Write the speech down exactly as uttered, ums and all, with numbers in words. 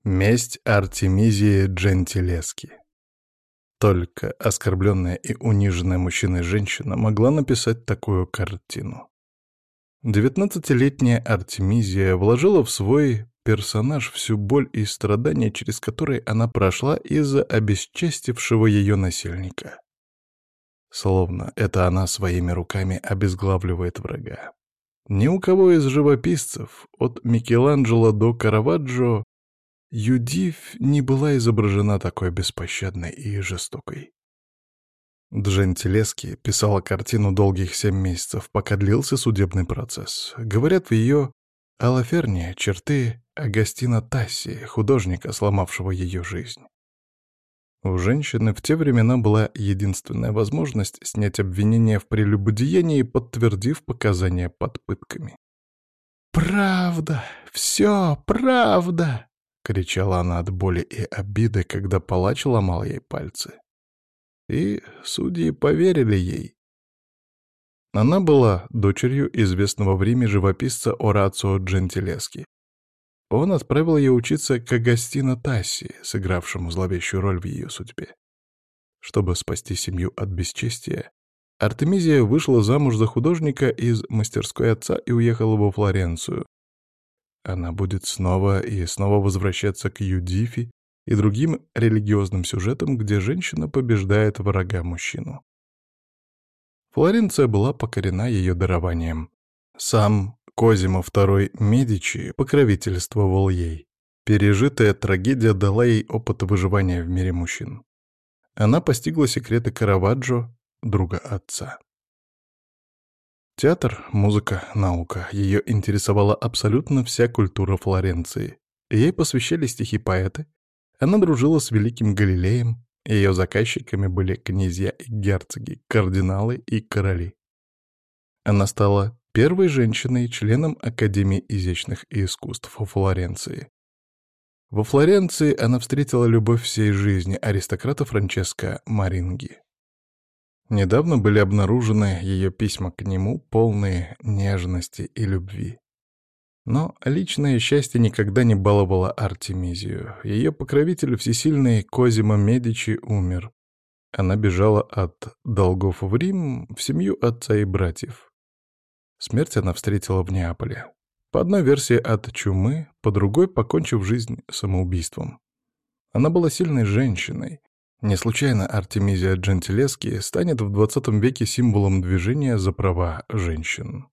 Месть Артемизии Джентилески. Только оскорбленная и униженная мужчиной женщина могла написать такую картину. Девятнадцатилетняя Артемизия вложила в свой персонаж всю боль и страдания, через которые она прошла из-за обесчестившего ее насильника. Словно это она своими руками обезглавливает врага. Ни у кого из живописцев, от Микеланджело до Караваджо, Юдифь не была изображена такой беспощадной и жестокой. Джентилески писала картину долгих семь месяцев, пока длился судебный процесс. Говорят, в ее Алаферне черты Агастино Тасси, художника, сломавшего ее жизнь. У женщины в те времена была единственная возможность снять обвинение в прелюбодеянии, подтвердив показания под пытками. «Правда! Все правда!» — кричала она от боли и обиды, когда палач ломал ей пальцы. И судьи поверили ей. Она была дочерью известного в Риме живописца Орацио Джентилески. Он отправил ее учиться к Агастино Тасси, сыгравшему зловещую роль в ее судьбе. Чтобы спасти семью от бесчестия, Артемизия вышла замуж за художника из мастерской отца и уехала во Флоренцию. Она будет снова и снова возвращаться к Юдифи и другим религиозным сюжетам, где женщина побеждает врага-мужчину. Флоренция была покорена ее дарованием. Сам Козимо второй Медичи покровительствовал ей. Пережитая трагедия дала ей опыт выживания в мире мужчин. Она постигла секреты Караваджо, друга отца. Театр, музыка, наука. Ее интересовала абсолютно вся культура Флоренции. Ей посвящали стихи поэты. Она дружила с великим Галилеем. Ее заказчиками были князья и герцоги, кардиналы и короли. Она стала первой женщиной, членом Академии изящных искусств во Флоренции. Во Флоренции она встретила любовь всей жизни, аристократа Франческо Маринги. Недавно были обнаружены ее письма к нему, полные нежности и любви. Но личное счастье никогда не баловало Артемизию. Ее покровитель всесильный Козимо Медичи умер. Она бежала от долгов в Рим в семью отца и братьев. Смерть она встретила в Неаполе. По одной версии от чумы, по другой покончив жизнь самоубийством. Она была сильной женщиной. Не случайно Артемизия Джентилески станет в двадцатом веке символом движения за права женщин.